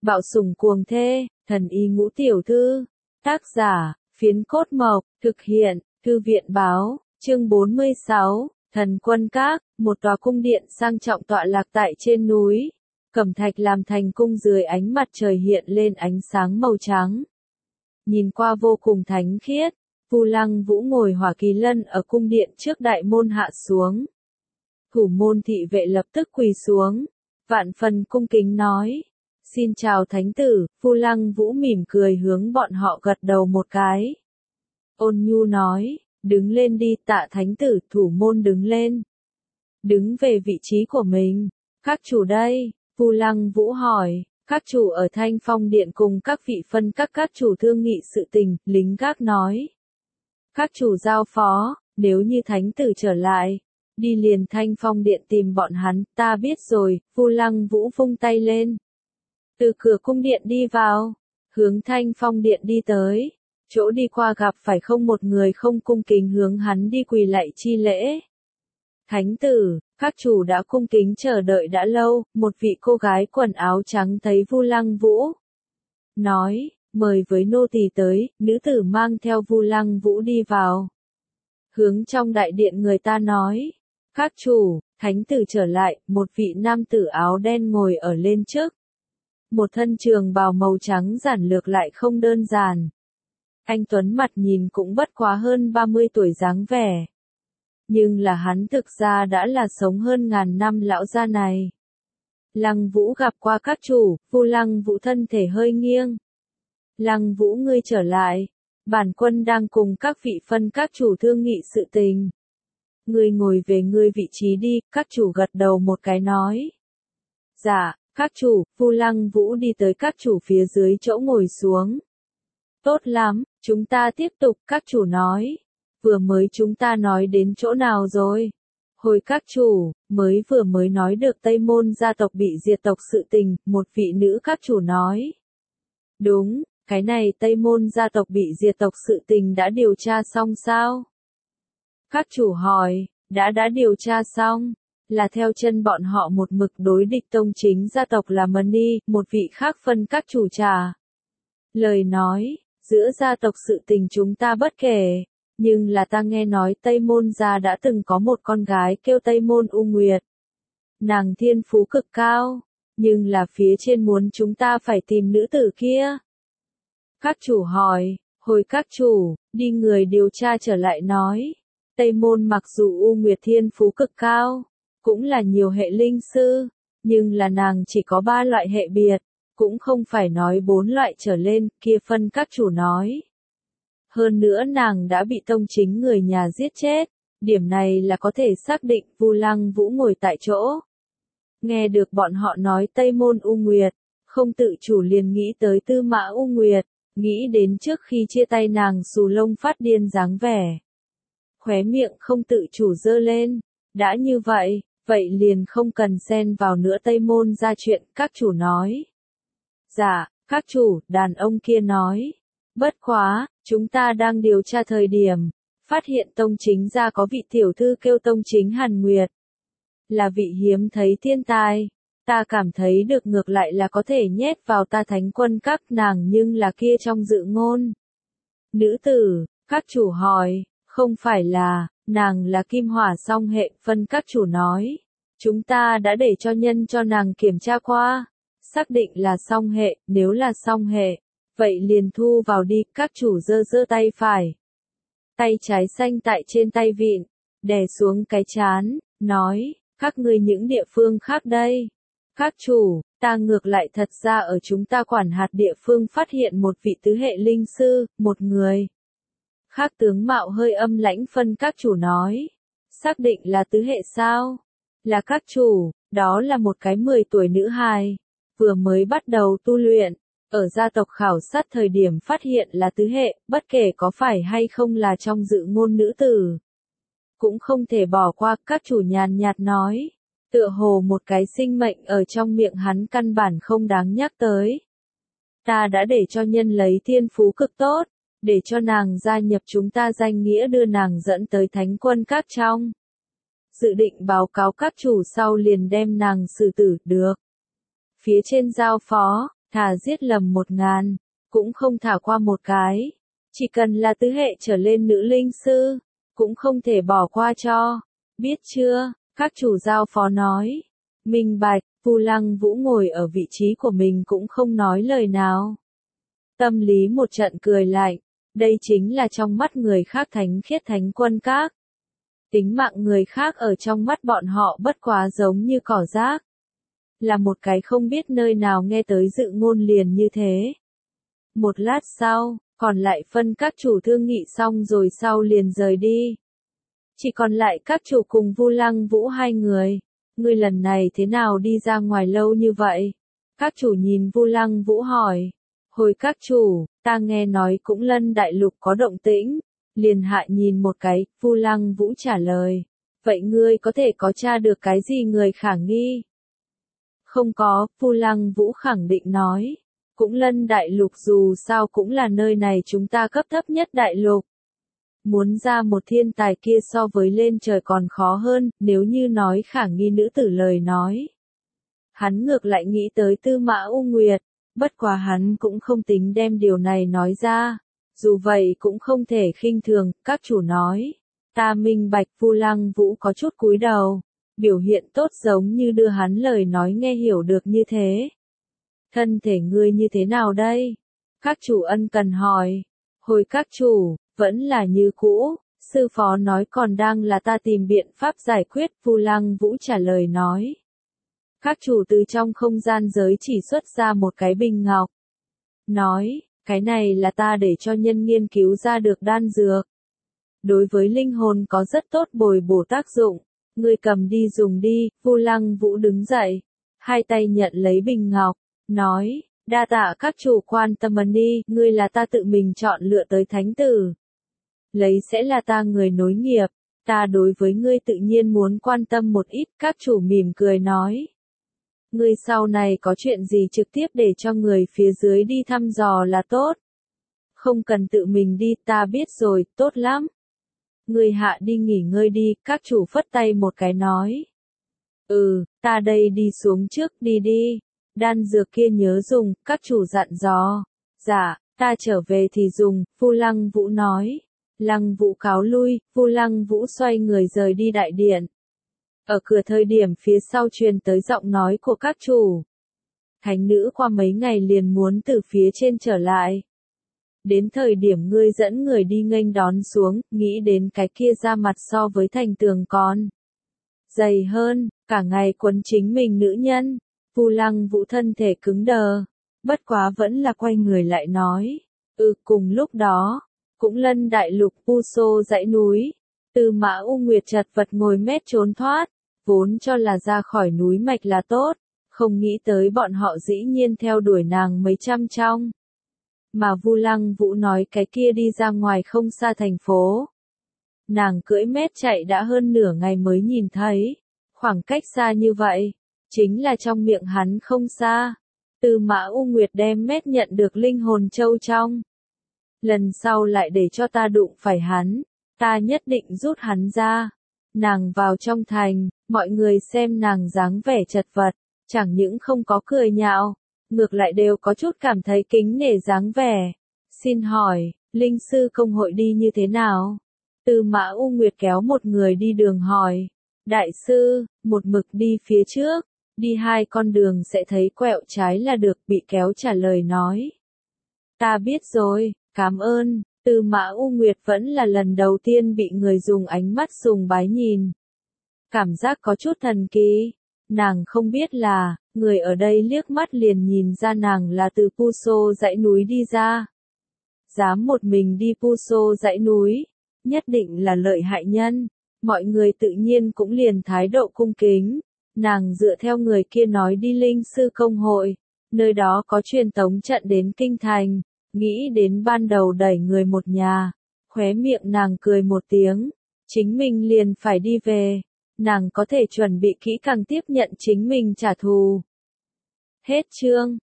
Bạo sủng cuồng thê, thần y ngũ tiểu thư. Tác giả, Phiến Cốt Mộc, thực hiện, Thư viện báo, chương 46, Thần Quân Các, một tòa cung điện sang trọng tọa lạc tại trên núi. Cẩm thạch làm thành cung dưới ánh mặt trời hiện lên ánh sáng màu trắng. Nhìn qua vô cùng thánh khiết, Vu Lăng Vũ ngồi hỏa kỳ lân ở cung điện trước đại môn hạ xuống. Thủ môn thị vệ lập tức quỳ xuống, vạn phần cung kính nói. Xin chào thánh tử, Vu Lăng Vũ mỉm cười hướng bọn họ gật đầu một cái. Ôn nhu nói, đứng lên đi Tạ thánh tử, thủ môn đứng lên. Đứng về vị trí của mình, các chủ đây, Vu Lăng Vũ hỏi, các chủ ở Thanh Phong Điện cùng các vị phân các chủ thương nghị sự tình, lính gác nói. Các chủ giao phó, nếu như thánh tử trở lại, đi liền Thanh Phong Điện tìm bọn hắn, ta biết rồi, Vu Lăng Vũ vung tay lên. Từ cửa cung điện đi vào, hướng Thanh Phong Điện đi tới, chỗ đi qua gặp phải không một người không cung kính hướng hắn đi quỳ lạy chi lễ. Thánh tử, các chủ đã cung kính chờ đợi đã lâu, một vị cô gái quần áo trắng thấy Vu Lăng Vũ. Nói, mời với nô tỳ tới, nữ tử mang theo Vu Lăng Vũ đi vào. Hướng trong đại điện người ta nói, các chủ, thánh tử trở lại, một vị nam tử áo đen ngồi ở lên trước. Một thân trường bào màu trắng giản lược lại không đơn giản. Anh tuấn mặt nhìn cũng bất quá hơn 30 tuổi dáng vẻ. Nhưng là hắn thực ra đã là sống hơn ngàn năm lão gia này. Lăng Vũ gặp qua các chủ, Vu Lăng Vũ thân thể hơi nghiêng. Lăng Vũ ngươi trở lại, bản quân đang cùng các vị phân các chủ thương nghị sự tình. Ngươi ngồi về ngươi vị trí đi, các chủ gật đầu một cái nói. Dạ, các chủ, Vu Lăng Vũ đi tới các chủ phía dưới chỗ ngồi xuống. Tốt lắm, chúng ta tiếp tục, các chủ nói. Vừa mới chúng ta nói đến chỗ nào rồi? Hồi các chủ, vừa mới nói được Tây Môn gia tộc bị diệt tộc sự tình, một vị nữ các chủ nói. Đúng, cái này Tây Môn gia tộc bị diệt tộc sự tình đã điều tra xong sao? Các chủ hỏi, đã điều tra xong, là theo chân bọn họ một mực đối địch tông chính gia tộc là Mani, một vị khác phân các chủ trà. Lời nói, giữa gia tộc sự tình chúng ta bất kể. Nhưng là ta nghe nói Tây Môn gia đã từng có một con gái kêu Tây Môn U Nguyệt. Nàng thiên phú cực cao, nhưng là phía trên muốn chúng ta phải tìm nữ tử kia. Các chủ hỏi, hồi các chủ, đi người điều tra trở lại nói. Tây Môn mặc dù U Nguyệt thiên phú cực cao, cũng là nhiều hệ linh sư, nhưng là nàng chỉ có 3 loại hệ biệt, cũng không phải nói 4 loại trở lên, kia phân các chủ nói. Hơn nữa nàng đã bị tông chính người nhà giết chết, điểm này là có thể xác định. Vu Lăng Vũ ngồi tại chỗ. Nghe được bọn họ nói Tây Môn U Nguyệt, không tự chủ liền nghĩ tới Tư Mã U Nguyệt, nghĩ đến trước khi chia tay nàng xù lông phát điên dáng vẻ. Khóe miệng không tự chủ giơ lên, đã như vậy, vậy liền không cần xen vào nữa Tây Môn ra chuyện, các chủ nói. Dạ, các chủ, đàn ông kia nói. Bất quá, chúng ta đang điều tra thời điểm, phát hiện tông chính gia có vị tiểu thư kêu tông chính Hàn Nguyệt. Là vị hiếm thấy thiên tài, ta cảm thấy được ngược lại là có thể nhét vào ta thánh quân các nàng nhưng là kia trong dự ngôn. Nữ tử, các chủ hỏi, không phải là, nàng là kim hỏa song hệ, phân các chủ nói. Chúng ta đã để cho nhân cho nàng kiểm tra qua, xác định là song hệ, nếu là song hệ. Vậy liền thu vào đi, các chủ giơ tay phải. Tay trái xanh tại trên tay vịn, đè xuống cái trán, nói, các ngươi những địa phương khác đây. Các chủ, ta ngược lại thật ra ở chúng ta quản hạt địa phương phát hiện một vị tứ hệ linh sư, một người. Khác tướng mạo hơi âm lãnh phân các chủ nói. Xác định là tứ hệ sao? Là các chủ, đó là một cái 10 tuổi nữ hài, vừa mới bắt đầu tu luyện. Ở gia tộc khảo sát thời điểm phát hiện là tứ hệ, bất kể có phải hay không là trong dự ngôn nữ tử. Cũng không thể bỏ qua, các chủ nhàn nhạt nói. Tựa hồ một cái sinh mệnh ở trong miệng hắn căn bản không đáng nhắc tới. Ta đã để cho nhân lấy thiên phú cực tốt, để cho nàng gia nhập chúng ta danh nghĩa đưa nàng dẫn tới thánh quân các trong. Dự định báo cáo các chủ sau liền đem nàng xử tử, được. Phía trên giao phó. thà giết lầm 1000, cũng không thả qua một cái. Chỉ cần là tứ hệ trở lên nữ linh sư, cũng không thể bỏ qua cho. Biết chưa? Các chủ giao phó nói. Minh bạch, Vu Lăng Vũ ngồi ở vị trí của mình cũng không nói lời nào. Tâm lý một trận cười lạnh, đây chính là trong mắt người khác thánh khiết thánh quân các. Tính mạng người khác ở trong mắt bọn họ bất quá giống như cỏ rác. Là một cái không biết nơi nào nghe tới dự ngôn liền như thế. Một lát sau, còn lại phân các chủ thương nghị xong rồi sau liền rời đi. Chỉ còn lại các chủ cùng Vu Lăng Vũ hai người. Ngươi lần này thế nào đi ra ngoài lâu như vậy? Các chủ nhìn Vu Lăng Vũ hỏi. Hồi các chủ, ta nghe nói cũng Lân Đại Lục có động tĩnh. Liền hạ nhìn một cái, Vu Lăng Vũ trả lời. Vậy ngươi có thể có tra được cái gì người khả nghi? Không có, Vu Lăng Vũ khẳng định nói. Cũng Lân Đại Lục dù sao cũng là nơi này chúng ta cấp thấp nhất đại lục. Muốn ra một thiên tài kia so với lên trời còn khó hơn, nếu như nói khả nghi nữ tử lời nói. Hắn ngược lại nghĩ tới Tư Mã U Nguyệt, bất quá hắn cũng không tính đem điều này nói ra. Dù vậy cũng không thể khinh thường, các chủ nói. Ta minh bạch. Vu Lăng Vũ có chút cúi đầu, biểu hiện tốt giống như đưa hắn lời nói nghe hiểu được như thế. Thân thể ngươi như thế nào đây? Các chủ ân cần hỏi. Hồi các chủ, vẫn là như cũ, sư phó nói còn đang là ta tìm biện pháp giải quyết. Vu Lăng Vũ trả lời nói. Các chủ từ trong không gian giới chỉ xuất ra một cái bình ngọc. Nói, cái này là ta để cho nhân nghiên cứu ra được đan dược. Đối với linh hồn có rất tốt bồi bổ tác dụng. Ngươi cầm đi dùng đi. Vu Lăng Vũ đứng dậy, hai tay nhận lấy bình ngọc, nói, đa tạ các chủ quan tâm đi, ngươi là ta tự mình chọn lựa tới thánh tử. Lấy sẽ là ta người nối nghiệp, ta đối với ngươi tự nhiên muốn quan tâm một ít. Các chủ mỉm cười nói. Ngươi sau này có chuyện gì trực tiếp để cho người phía dưới đi thăm dò là tốt. Không cần tự mình đi, ta biết rồi, tốt lắm. Ngươi hạ đi nghỉ ngơi đi, các chủ phất tay một cái nói. Ta đây đi xuống trước, đi đi. Đan dược kia nhớ dùng, các chủ dặn dò. Dạ, ta trở về thì dùng, Vu Lăng Vũ nói. Lăng Vũ cáo lui, Vu Lăng Vũ xoay người rời đi đại điện. Ở cửa thời điểm phía sau truyền tới giọng nói của các chủ. Thánh nữ qua mấy ngày liền muốn từ phía trên trở lại. Đến thời điểm ngươi dẫn người đi nghênh đón xuống, nghĩ đến cái kia ra mặt so với thành tường con dày hơn, cả ngày quấn chính mình nữ nhân. Vu Lăng Vũ thân thể cứng đờ, bất quá vẫn là quay người lại nói. Cùng lúc đó, cũng Lân Đại Lục Pu Sô dãy núi, Tư Mã U Nguyệt chật vật ngồi mét trốn thoát, vốn cho là ra khỏi núi mạch là tốt, không nghĩ tới bọn họ dĩ nhiên theo đuổi nàng mấy trăm trong. Mà Vu Lăng Vũ nói cái kia đi ra ngoài không xa thành phố. Nàng cưỡi mét chạy đã hơn nửa ngày mới nhìn thấy, khoảng cách xa như vậy, chính là trong miệng hắn không xa. Tư Mã U Nguyệt đem mét nhận được linh hồn châu trong. Lần sau lại để cho ta đụng phải hắn, ta nhất định rút hắn ra. Nàng vào trong thành, mọi người xem nàng dáng vẻ chật vật, chẳng những không có cười nhạo, ngược lại đều có chút cảm thấy kính nể dáng vẻ. Xin hỏi, linh sư công hội đi như thế nào? Tư Mã U Nguyệt kéo một người đi đường hỏi. Đại sư, một mực đi phía trước, đi 2 con đường sẽ thấy quẹo trái là được, bị kéo trả lời nói. Ta biết rồi, cảm ơn. Tư Mã U Nguyệt vẫn là lần đầu tiên bị người dùng ánh mắt sùng bái nhìn. Cảm giác có chút thần kỳ. Nàng không biết là, người ở đây liếc mắt liền nhìn ra nàng là từ Pu Sô dãy núi đi ra. Dám một mình đi Pu Sô dãy núi, nhất định là lợi hại nhân. Mọi người tự nhiên cũng liền thái độ cung kính. Nàng dựa theo người kia nói đi linh sư công hội, nơi đó có truyền tống trận đến kinh thành. Nghĩ đến ban đầu đẩy người một nhà, khóe miệng nàng cười một tiếng, chính mình liền phải đi về, nàng có thể chuẩn bị kỹ càng tiếp nhận chính mình trả thù. Hết chương.